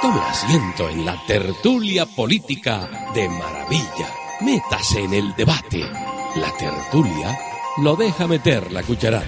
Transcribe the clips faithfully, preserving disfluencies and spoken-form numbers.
Tome asiento en la tertulia política de maravilla. Métase en el debate. La tertulia lo deja meter la cucharada.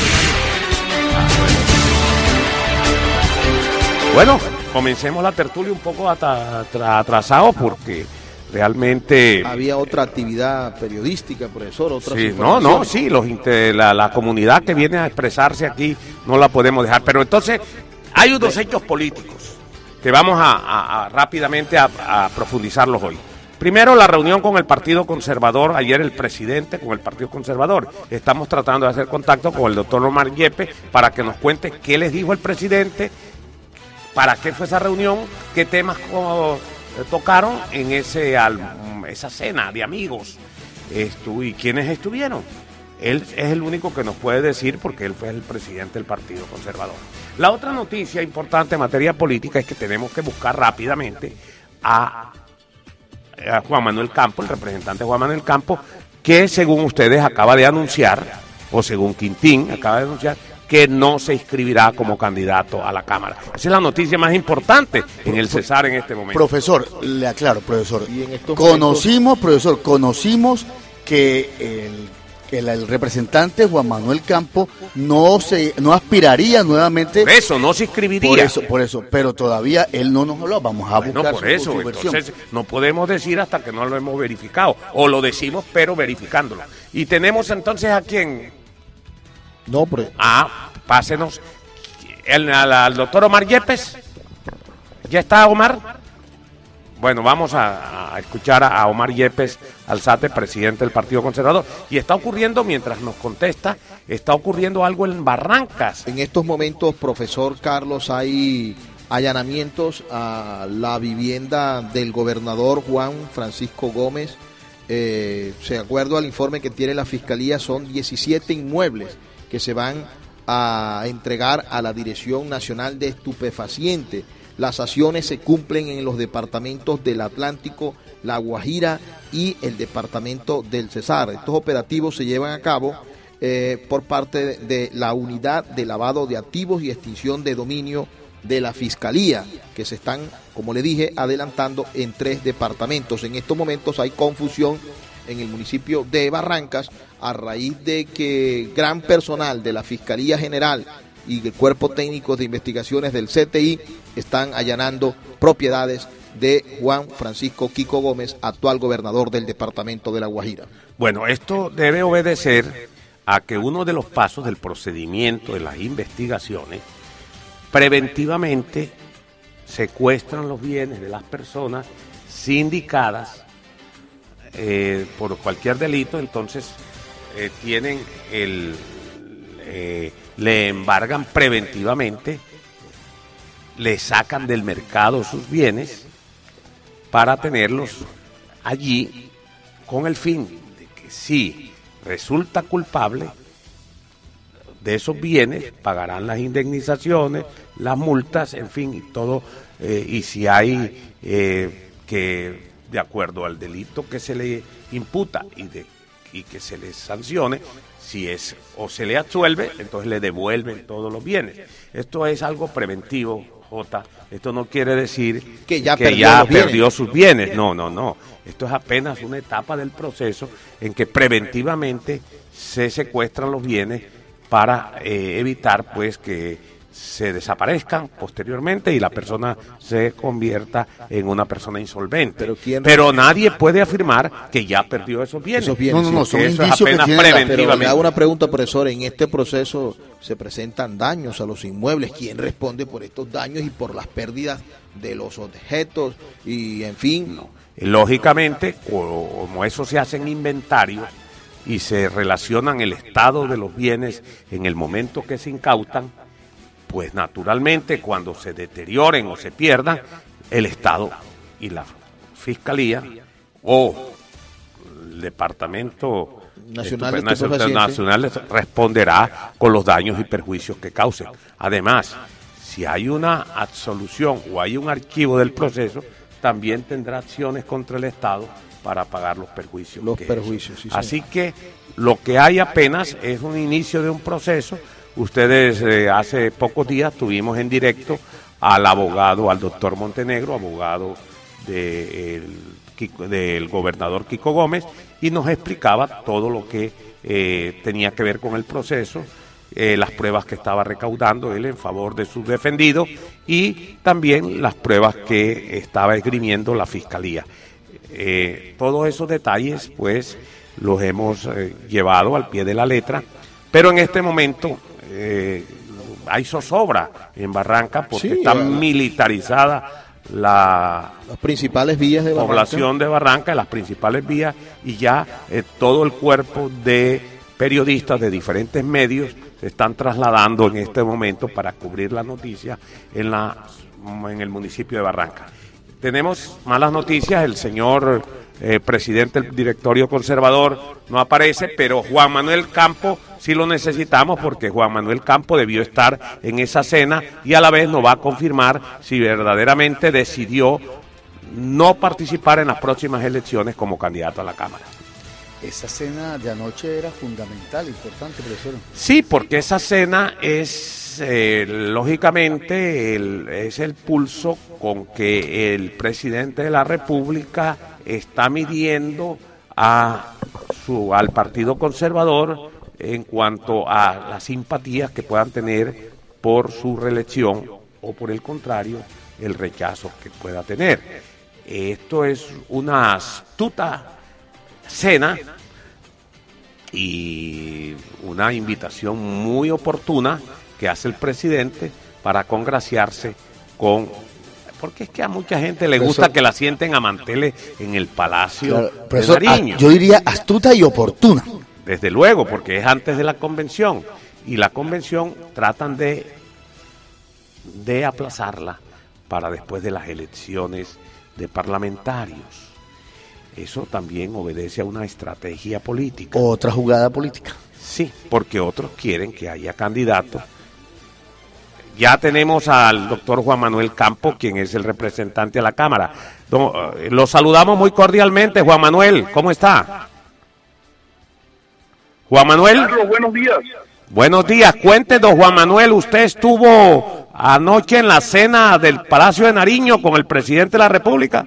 Bueno, comencemos la tertulia un poco atrasado porque realmente había otra actividad periodística, profesor, otras sí, no, no, sí, los inter, la, la comunidad que viene a expresarse aquí no la podemos dejar, pero entonces hay unos hechos políticos que vamos a, a, a rápidamente a, a profundizarlos hoy. Primero, la reunión con el Partido Conservador, ayer el presidente con el Partido Conservador. Estamos tratando de hacer contacto con el doctor Omar Yepes para que nos cuente qué les dijo el presidente, para qué fue esa reunión, qué temas como, eh, tocaron en ese al, esa cena de amigos, Estu, y quiénes estuvieron. Él es el único que nos puede decir porque él fue el presidente del Partido Conservador. La otra noticia importante en materia política es que tenemos que buscar rápidamente a, a Juan Manuel Campos, el representante Juan Manuel Campos, que según ustedes acaba de anunciar, o según Quintín acaba de anunciar, que no se inscribirá como candidato a la Cámara. Esa es la noticia más importante en el Cesar en este momento. Profesor, le aclaro, profesor. Y en estos conocimos, momentos... profesor, conocimos que el, el, el representante Juan Manuel Campos no se no aspiraría nuevamente. Por eso, no se inscribiría. Por eso, por eso, pero todavía él no nos habló. Vamos a bueno, buscar por su, eso, su entonces no podemos decir hasta que no lo hemos verificado. O lo decimos, pero verificándolo. Y tenemos entonces a quién... No, pero... Ah, pásenos el, al, al doctor Omar Yepes. ¿Ya está Omar? Bueno, vamos a, a escuchar a, a Omar Yepes Alzate, presidente del Partido Conservador. Y está ocurriendo, mientras nos contesta, está ocurriendo algo en Barrancas. En estos momentos, profesor Carlos, hay allanamientos a la vivienda del gobernador Juan Francisco Gómez. Eh, de acuerdo al informe que tiene la Fiscalía, son diecisiete inmuebles que se van a entregar a la Dirección Nacional de Estupefacientes. Las acciones se cumplen en los departamentos del Atlántico, La Guajira y el departamento del Cesar. Estos operativos se llevan a cabo eh, por parte de, de la Unidad de Lavado de Activos y Extinción de Dominio de la Fiscalía, que se están, como le dije, adelantando en tres departamentos. En estos momentos hay confusión en el municipio de Barrancas a raíz de que gran personal de la Fiscalía General y del Cuerpo Técnico de Investigaciones del C T I están allanando propiedades de Juan Francisco Kiko Gómez, actual gobernador del departamento de La Guajira. Bueno, esto debe obedecer a que uno de los pasos del procedimiento de las investigaciones preventivamente secuestran los bienes de las personas sindicadas eh, por cualquier delito, entonces eh, tienen el eh, le embargan preventivamente, le sacan del mercado sus bienes para tenerlos allí con el fin de que si resulta culpable de esos bienes, pagarán las indemnizaciones, las multas, en fin, y todo, eh, y si hay eh, que, de acuerdo al delito que se le imputa y, de, y que se le sancione, si es o se le absuelve, entonces le devuelven todos los bienes. Esto es algo preventivo, Jota. Esto no quiere decir que ya, que perdió, ya perdió sus bienes. No, no, no. Esto es apenas una etapa del proceso en que preventivamente se secuestran los bienes para eh, evitar pues que se desaparezcan posteriormente y la persona se convierta en una persona insolvente. Pero, ¿quién... pero nadie puede afirmar que ya perdió esos bienes. Esos bienes no, no, no, son eso es indicios apenas que tienen. preventivamente. Pero me hago una pregunta, profesor. En este proceso se presentan daños a los inmuebles. ¿Quién responde por estos daños y por las pérdidas de los objetos? Y en fin. No. Lógicamente, como eso se hacen inventarios y se relacionan el estado de los bienes en el momento que se incautan, pues naturalmente cuando se deterioren o se pierdan, el Estado y la Fiscalía o el Departamento Nacional, Estupe- Nacional, Nacional responderá con los daños y perjuicios que causen. Además, si hay una absolución o hay un archivo del proceso, también tendrá acciones contra el Estado para pagar los perjuicios. Los que perjuicios, sí, Así que lo que hay apenas es un inicio de un proceso. Ustedes eh, hace pocos días tuvimos en directo al abogado, al doctor Montenegro, abogado de el, del gobernador Kiko Gómez, y nos explicaba todo lo que eh, tenía que ver con el proceso, eh, las pruebas que estaba recaudando él en favor de sus defendidos y también las pruebas que estaba esgrimiendo la Fiscalía. Eh, todos esos detalles pues los hemos eh, llevado al pie de la letra, pero en este momento eh, hay zozobra en Barranca porque sí, está bueno. militarizada la las principales vías de Barranca. población de Barranca, las principales vías, y ya eh, todo el cuerpo de periodistas de diferentes medios se están trasladando en este momento para cubrir la noticia en la en el municipio de Barranca. Tenemos malas noticias, el señor eh, presidente del directorio conservador no aparece, pero Juan Manuel Campo sí lo necesitamos porque Juan Manuel Campo debió estar en esa cena y a la vez nos va a confirmar si verdaderamente decidió no participar en las próximas elecciones como candidato a la Cámara. Esa cena de anoche era fundamental, importante, profesor. Sí, porque esa cena es, eh, lógicamente, el, es el pulso con que el presidente de la República está midiendo a su, al Partido Conservador en cuanto a las simpatías que puedan tener por su reelección o, por el contrario, el rechazo que pueda tener. Esto es una astuta cena y una invitación muy oportuna que hace el presidente para congraciarse con, porque es que a mucha gente le gusta que la sienten a manteles en el Palacio claro, de profesor, Nariño. A, yo diría astuta y oportuna. Desde luego, porque es antes de la convención y la convención tratan de de aplazarla para después de las elecciones de parlamentarios. Eso también obedece a una estrategia política. Otra jugada política. Sí, porque otros quieren que haya candidatos. Ya tenemos al doctor Juan Manuel Campo, quien es el representante de la Cámara. Don, eh, lo saludamos muy cordialmente, Juan Manuel, ¿cómo está? Juan Manuel. Carlos, buenos días. Buenos días, cuéntenos, Juan Manuel, usted estuvo anoche en la cena del Palacio de Nariño con el presidente de la República.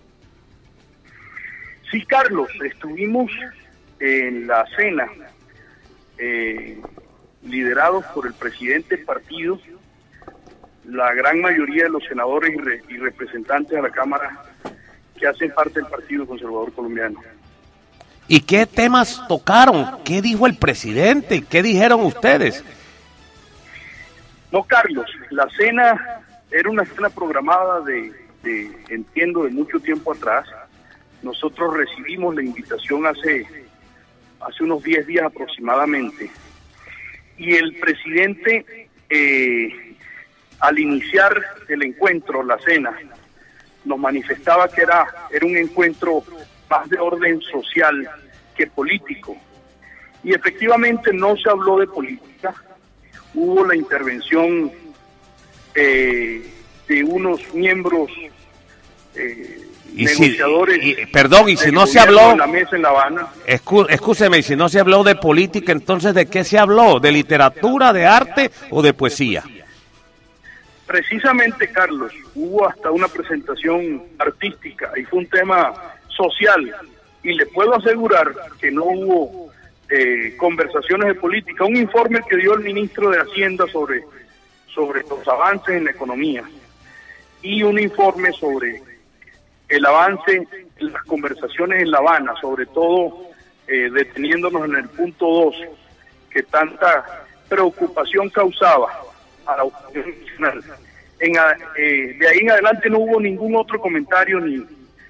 Sí, Carlos, estuvimos en la cena eh, liderados por el presidente del partido, la gran mayoría de los senadores y, re, y representantes de la Cámara que hacen parte del Partido Conservador Colombiano. ¿Y qué temas tocaron? ¿Qué dijo el presidente? ¿Qué dijeron ustedes? No, Carlos, la cena era una cena programada de, de entiendo, de mucho tiempo atrás. Nosotros recibimos la invitación hace, hace unos diez días aproximadamente. Y el presidente, eh, al iniciar el encuentro, la cena, nos manifestaba que era, era un encuentro más de orden social que político. Y efectivamente no se habló de política. Hubo la intervención eh, de unos miembros eh, y negociadores. Si, y, perdón, y si no se habló, en la mesa en La Habana. Escú, escúcheme, si no se habló de política, entonces ¿de qué se habló? ¿De literatura, de arte o de poesía? Precisamente, Carlos, hubo hasta una presentación artística y fue un tema social, y le puedo asegurar que no hubo eh, conversaciones de política. Un informe que dio el ministro de Hacienda sobre, sobre los avances en la economía y un informe sobre el avance en las conversaciones en La Habana, sobre todo eh, deteniéndonos en el punto dos, que tanta preocupación causaba a la opinión nacional. En, eh, de ahí en adelante no hubo ningún otro comentario ni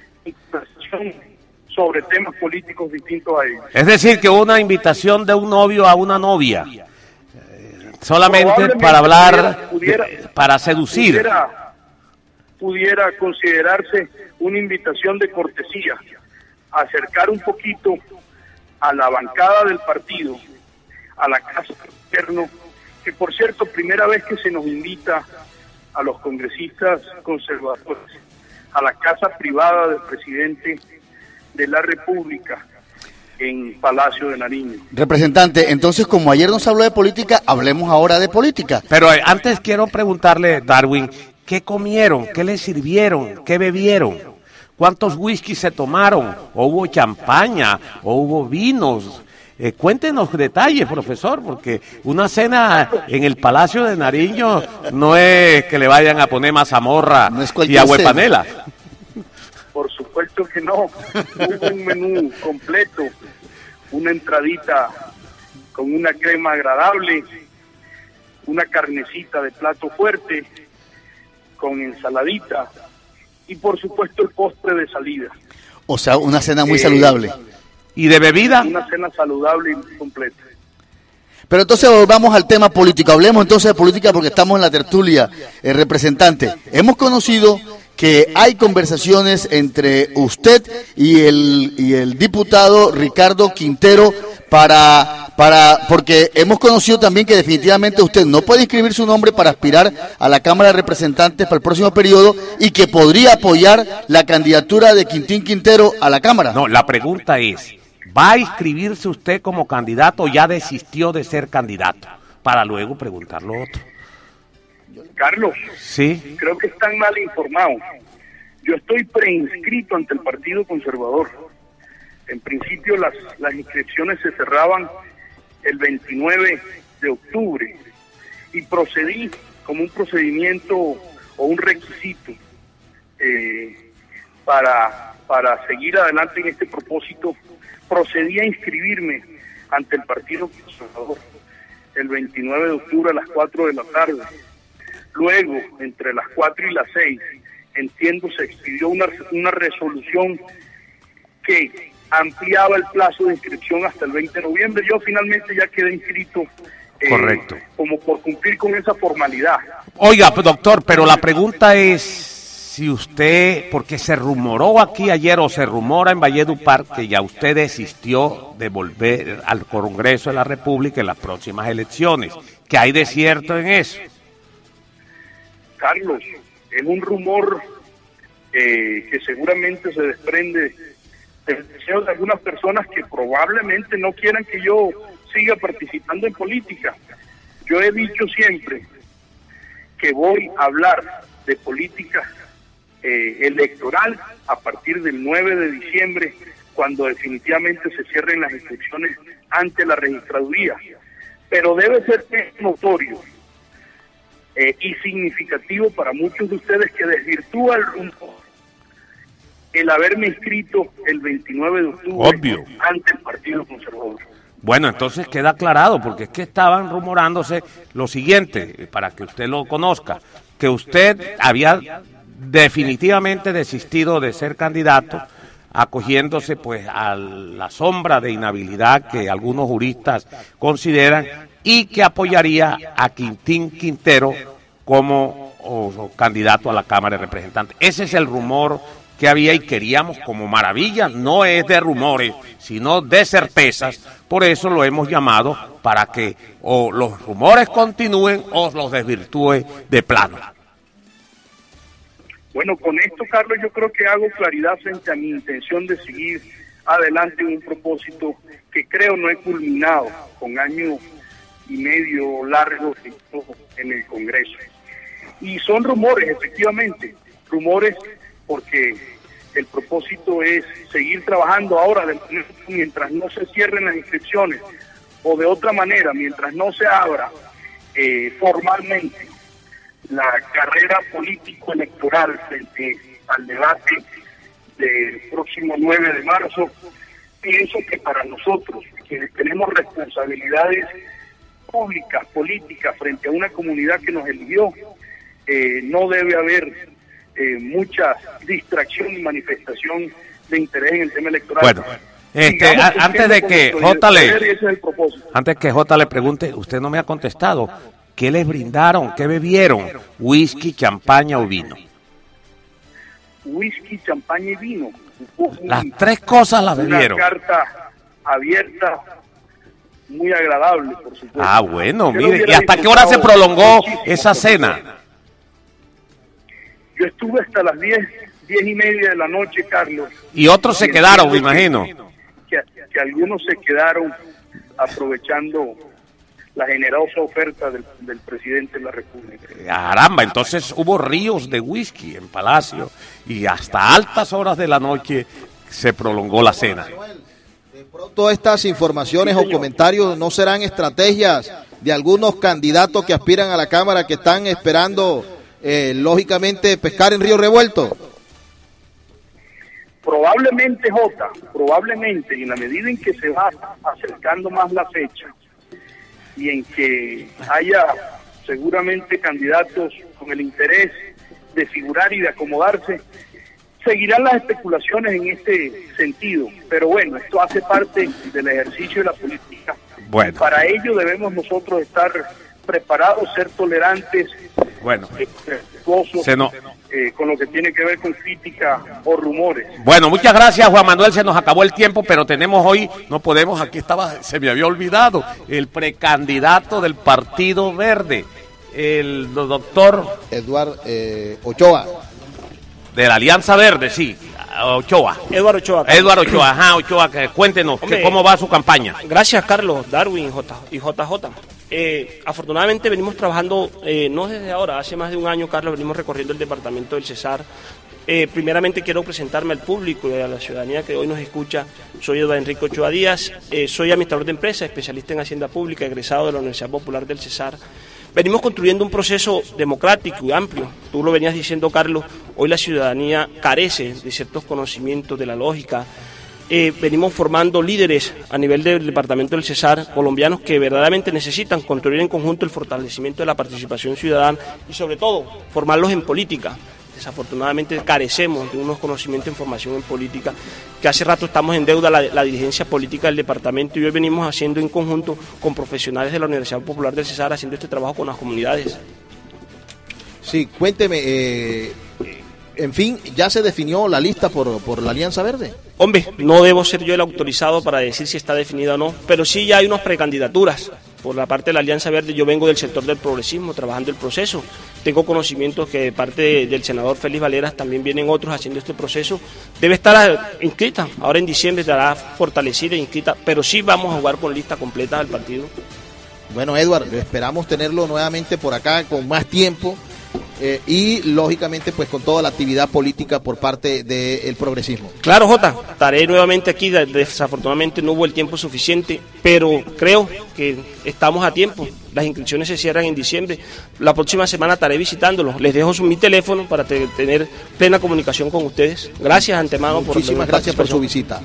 sobre temas políticos distintos a ellos. Es decir, que hubo una invitación de un novio a una novia, eh, solamente para hablar, pudiera, de, para seducir. Pudiera, pudiera considerarse una invitación de cortesía, acercar un poquito a la bancada del partido, a la Casa del Gobierno, que por cierto, primera vez que se nos invita a los congresistas conservadores, a la casa privada del presidente de la República en Palacio de Nariño. Representante, entonces como ayer nos habló de política, hablemos ahora de política. Pero antes quiero preguntarle, Darwin, ¿Qué comieron? ¿Qué les sirvieron? ¿Qué bebieron? ¿Cuántos whisky se tomaron? ¿O hubo champaña? ¿O hubo vinos? Eh, cuéntenos detalles, profesor, porque una cena en el Palacio de Nariño no es que le vayan a poner mazamorra no es y agua de panela. Por supuesto que no. Hubo un menú completo, una entradita con una crema agradable, una carnecita de plato fuerte, con ensaladita y por supuesto el postre de salida. O sea, una cena muy eh, saludable. ¿Y de bebida? Una cena saludable y completa. Pero entonces volvamos al tema político. Hablemos entonces de política porque estamos en la tertulia, el representante. Hemos conocido que hay conversaciones entre usted y el y el diputado Ricardo Quintero para para porque hemos conocido también que definitivamente usted no puede inscribir su nombre para aspirar a la Cámara de Representantes para el próximo periodo y que podría apoyar la candidatura de Quintín Quintero a la Cámara. No, la pregunta es, ¿va a inscribirse usted como candidato o ya desistió de ser candidato? Para luego preguntar lo otro. Carlos, sí, creo que están mal informados. Yo estoy preinscrito ante el Partido Conservador. En principio las, las inscripciones se cerraban el veintinueve de octubre y procedí como un procedimiento o un requisito eh, para, para seguir adelante en este propósito. Procedí a inscribirme ante el Partido Conservador el veintinueve de octubre a las cuatro de la tarde. Luego, entre las cuatro y las seis, entiendo, se expidió una, una resolución que ampliaba el plazo de inscripción hasta el veinte de noviembre. Yo finalmente ya quedé inscrito. Eh, Correcto. Como por cumplir con esa formalidad. Oiga, doctor, pero la pregunta es si usted, porque se rumoró aquí ayer o se rumora en Valledupar que ya usted desistió de volver al Congreso de la República en las próximas elecciones. ¿Qué hay de cierto en eso? Carlos, es un rumor eh, que seguramente se desprende del deseo de algunas personas que probablemente no quieran que yo siga participando en política. Yo he dicho siempre que voy a hablar de política eh, electoral a partir del nueve de diciembre, cuando definitivamente se cierren las inscripciones ante la registraduría. Pero debe ser notorio Eh, y significativo para muchos de ustedes que desvirtúa el rumor el haberme inscrito el veintinueve de octubre Obvio. ante el Partido Conservador. Bueno, entonces queda aclarado, porque es que estaban rumorándose lo siguiente, para que usted lo conozca, que usted había definitivamente desistido de ser candidato, acogiéndose pues a la sombra de inhabilidad que algunos juristas consideran, y que apoyaría a Quintín Quintero como o, o candidato a la Cámara de Representantes. Ese es el rumor que había y queríamos, como Maravilla, no es de rumores, sino de certezas. Por eso lo hemos llamado, para que o los rumores continúen o los desvirtúe de plano. Bueno, con esto, Carlos, yo creo que hago claridad frente a mi intención de seguir adelante en un propósito que creo no he culminado con años y medio largo en el Congreso. Y son rumores, efectivamente, rumores porque el propósito es seguir trabajando ahora de, mientras no se cierren las inscripciones, o de otra manera, mientras no se abra eh, formalmente la carrera político-electoral frente al debate del próximo nueve de marzo. Pienso que para nosotros, quienes tenemos responsabilidades públicas, políticas, frente a una comunidad que nos eligió, eh, no debe haber eh, mucha distracción y manifestación de interés en el tema electoral. Bueno, este, a, antes de que J le, es el propósito. antes que J le pregunte, usted no me ha contestado, ¿qué les brindaron? ¿Qué bebieron? ¿Whisky, champaña o vino? Whisky, champaña y vino. Uf, Las tres cosas las bebieron. Una carta abierta, muy agradable, por supuesto. Ah, bueno, Yo mire, lo ¿y hasta qué hora se prolongó muchísimo, esa cena? Yo estuve hasta las diez, diez y media de la noche, Carlos. Y otros se quedaron, me imagino. Que, que algunos se quedaron aprovechando la generosa oferta del, del presidente de la República. Caramba, entonces hubo ríos de whisky en Palacio y hasta altas horas de la noche se prolongó la cena. De pronto estas informaciones o comentarios no serán estrategias de algunos candidatos que aspiran a la Cámara que están esperando, eh, lógicamente, pescar en río revuelto. Probablemente, Jota, probablemente, en la medida en que se va acercando más la fecha y en que haya seguramente candidatos con el interés de figurar y de acomodarse, seguirán las especulaciones en este sentido. Pero bueno, esto hace parte del ejercicio de la política. Bueno. Para ello debemos nosotros estar preparados, ser tolerantes, bueno, respetuosos, se no... eh, con lo que tiene que ver con crítica o rumores. Bueno, muchas gracias, Juan Manuel, se nos acabó el tiempo, pero tenemos hoy, no podemos, aquí estaba, se me había olvidado, el precandidato del Partido Verde, el doctor... Eduardo eh, Ochoa. De la Alianza Verde, sí, Ochoa. Eduardo Ochoa. Eduardo Ochoa, ajá, Ochoa, que, cuéntenos, Hombre, que, cómo va su campaña. Gracias, Carlos, Darwin J, y J J. Eh, afortunadamente venimos trabajando, eh, no desde ahora, hace más de un año, Carlos, venimos recorriendo el departamento del Cesar. Eh, primeramente quiero presentarme al público y a la ciudadanía que hoy nos escucha. Soy Eduardo Enrique Ochoa Díaz, eh, soy administrador de empresas, especialista en Hacienda Pública, egresado de la Universidad Popular del Cesar. Venimos construyendo un proceso democrático y amplio. Tú lo venías diciendo, Carlos, hoy la ciudadanía carece de ciertos conocimientos de la lógica. Eh, venimos formando líderes a nivel del departamento del Cesar, colombianos que verdaderamente necesitan construir en conjunto el fortalecimiento de la participación ciudadana y sobre todo formarlos en política. Desafortunadamente carecemos de unos conocimientos en formación en política, que hace rato estamos en deuda la, la dirigencia política del departamento y hoy venimos haciendo en conjunto con profesionales de la Universidad Popular del Cesar, haciendo este trabajo con las comunidades. Sí, cuénteme, eh, en fin, ¿ya se definió la lista por, por la Alianza Verde? Hombre, no debo ser yo el autorizado para decir si está definida o no, pero sí ya hay unas precandidaturas. Por la parte de la Alianza Verde, yo vengo del sector del progresismo, trabajando el proceso. Tengo conocimientos que de parte de, del senador Félix Valeras también vienen otros haciendo este proceso. Debe estar inscrita, ahora en diciembre estará fortalecida e inscrita, pero sí vamos a jugar con lista completa del partido. Bueno, Eduardo, esperamos tenerlo nuevamente por acá con más tiempo. Eh, y lógicamente pues con toda la actividad política por parte del progresismo. Claro, Jota, estaré nuevamente aquí, desafortunadamente no hubo el tiempo suficiente, pero creo que estamos a tiempo, las inscripciones se cierran en diciembre, la próxima semana estaré visitándolos, les dejo su, mi teléfono para te, tener plena comunicación con ustedes. Gracias antemano por... Muchísimas gracias por su visita.